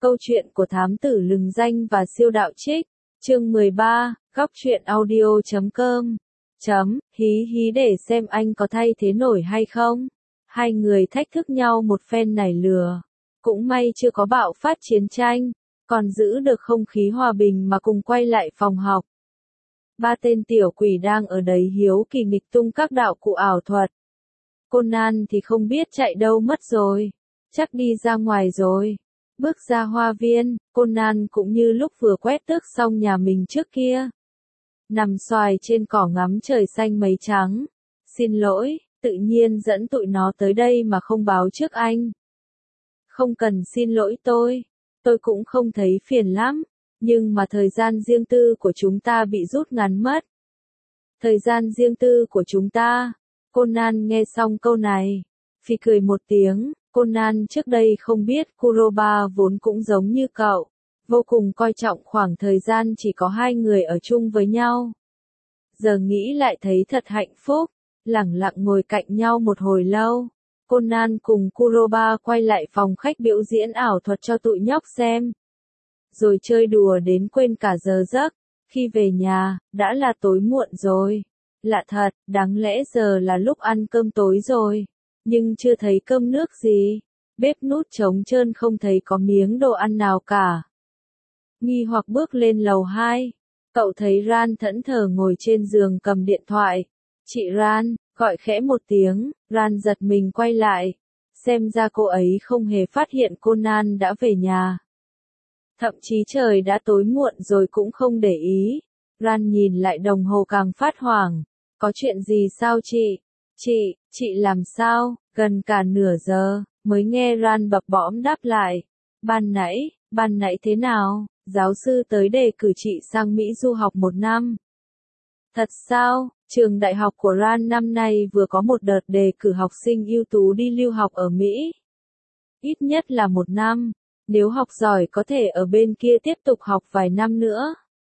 Câu chuyện của thám tử lừng danh và siêu đạo trích, chương 13, góc truyện audio.com. Hí hí để xem anh có thay thế nổi hay không. Hai người thách thức nhau một phen nảy lửa. Cũng may chưa có bạo phát chiến tranh, còn giữ được không khí hòa bình mà cùng quay lại phòng học. Ba tên tiểu quỷ đang ở đấy hiếu kỳ nghịch tung các đạo cụ ảo thuật. Conan thì không biết chạy đâu mất rồi, chắc đi ra ngoài rồi. Bước ra hoa viên, Conan cũng như lúc vừa quét tước xong nhà mình trước kia. Nằm xoài trên cỏ ngắm trời xanh mây trắng. Xin lỗi, tự nhiên dẫn tụi nó tới đây mà không báo trước anh. Không cần xin lỗi tôi cũng không thấy phiền lắm, nhưng mà thời gian riêng tư của chúng ta bị rút ngắn mất. Thời gian riêng tư của chúng ta. Conan nghe xong câu này, phì cười một tiếng. Conan trước đây không biết Kuroba vốn cũng giống như cậu, vô cùng coi trọng khoảng thời gian chỉ có hai người ở chung với nhau. Giờ nghĩ lại thấy thật hạnh phúc, lẳng lặng ngồi cạnh nhau một hồi lâu. Conan cùng Kuroba quay lại phòng khách biểu diễn ảo thuật cho tụi nhóc xem. Rồi chơi đùa đến quên cả giờ giấc, khi về nhà, đã là tối muộn rồi. Lạ thật, đáng lẽ giờ là lúc ăn cơm tối rồi. Nhưng chưa thấy cơm nước gì, bếp nút trống trơn không thấy có miếng đồ ăn nào cả. Nghi hoặc bước lên lầu 2, cậu thấy Ran thẫn thờ ngồi trên giường cầm điện thoại. Chị Ran, gọi khẽ một tiếng, Ran giật mình quay lại, xem ra cô ấy không hề phát hiện Conan đã về nhà. Thậm chí trời đã tối muộn rồi cũng không để ý. Ran nhìn lại đồng hồ càng phát hoảng, có chuyện gì sao chị? Chị làm sao? Gần cả nửa giờ, mới nghe Ran bập bõm đáp lại. Ban nãy thế nào? Giáo sư tới đề cử chị sang Mỹ du học 1 năm. Thật sao? Trường đại học của Ran năm nay vừa có một đợt đề cử học sinh ưu tú đi lưu học ở Mỹ. Ít nhất là 1 năm, nếu học giỏi có thể ở bên kia tiếp tục học vài năm nữa.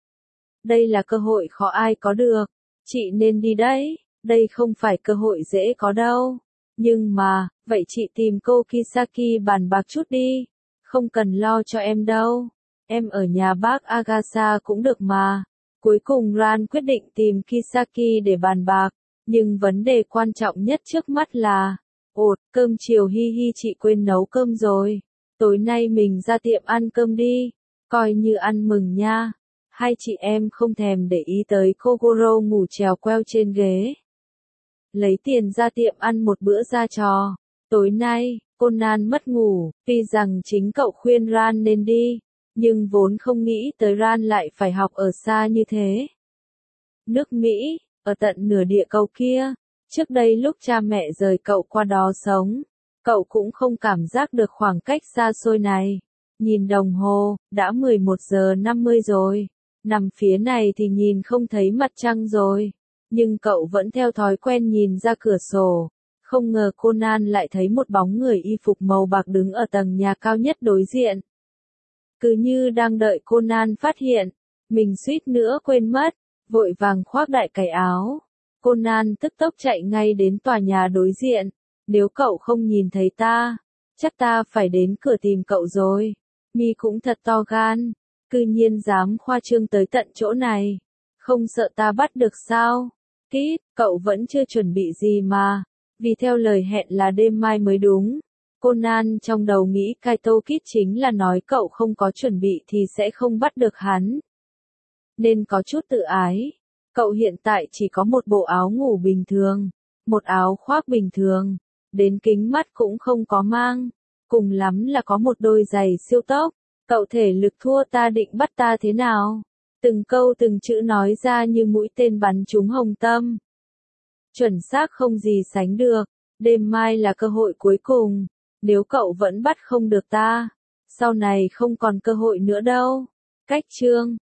Đây là cơ hội khó ai có được, chị nên đi đấy. Đây không phải cơ hội dễ có đâu. Nhưng mà, vậy chị tìm cô Kisaki bàn bạc chút đi. Không cần lo cho em đâu. Em ở nhà bác Agasha cũng được mà. Cuối cùng Ran quyết định tìm Kisaki để bàn bạc. Nhưng vấn đề quan trọng nhất trước mắt là, cơm chiều hi hi chị quên nấu cơm rồi. Tối nay mình ra tiệm ăn cơm đi. Coi như ăn mừng nha. Hai chị em không thèm để ý tới Kogoro ngủ trèo queo trên ghế. Lấy tiền ra tiệm ăn một bữa ra trò. Tối nay, Conan mất ngủ, tuy rằng chính cậu khuyên Ran nên đi, nhưng vốn không nghĩ tới Ran lại phải học ở xa như thế. Nước Mỹ, ở tận nửa địa cầu kia, trước đây lúc cha mẹ rời cậu qua đó sống, cậu cũng không cảm giác được khoảng cách xa xôi này. Nhìn đồng hồ, đã 11 giờ 50 rồi, nằm phía này thì nhìn không thấy mặt trăng rồi. Nhưng cậu vẫn theo thói quen nhìn ra cửa sổ. Không ngờ Conan lại thấy một bóng người y phục màu bạc đứng ở tầng nhà cao nhất đối diện. Cứ như đang đợi Conan phát hiện, mình suýt nữa quên mất, vội vàng khoác đại cái áo. Conan tức tốc chạy ngay đến tòa nhà đối diện. Nếu cậu không nhìn thấy ta, chắc ta phải đến cửa tìm cậu rồi. Mi cũng thật to gan, cư nhiên dám khoa trương tới tận chỗ này. Không sợ ta bắt được sao? Kít, cậu vẫn chưa chuẩn bị gì mà. Vì theo lời hẹn là đêm mai mới đúng. Conan trong đầu nghĩ Kaito Kid chính là nói cậu không có chuẩn bị thì sẽ không bắt được hắn. Nên có chút tự ái. Cậu hiện tại chỉ có một bộ áo ngủ bình thường, một áo khoác bình thường, đến kính mắt cũng không có mang. Cùng lắm là có một đôi giày siêu tốc. Cậu thể lực thua ta định bắt ta thế nào? Từng câu từng chữ nói ra như mũi tên bắn trúng hồng tâm. Chuẩn xác không gì sánh được. Đêm mai là cơ hội cuối cùng. Nếu cậu vẫn bắt không được ta, sau này không còn cơ hội nữa đâu. Cách chương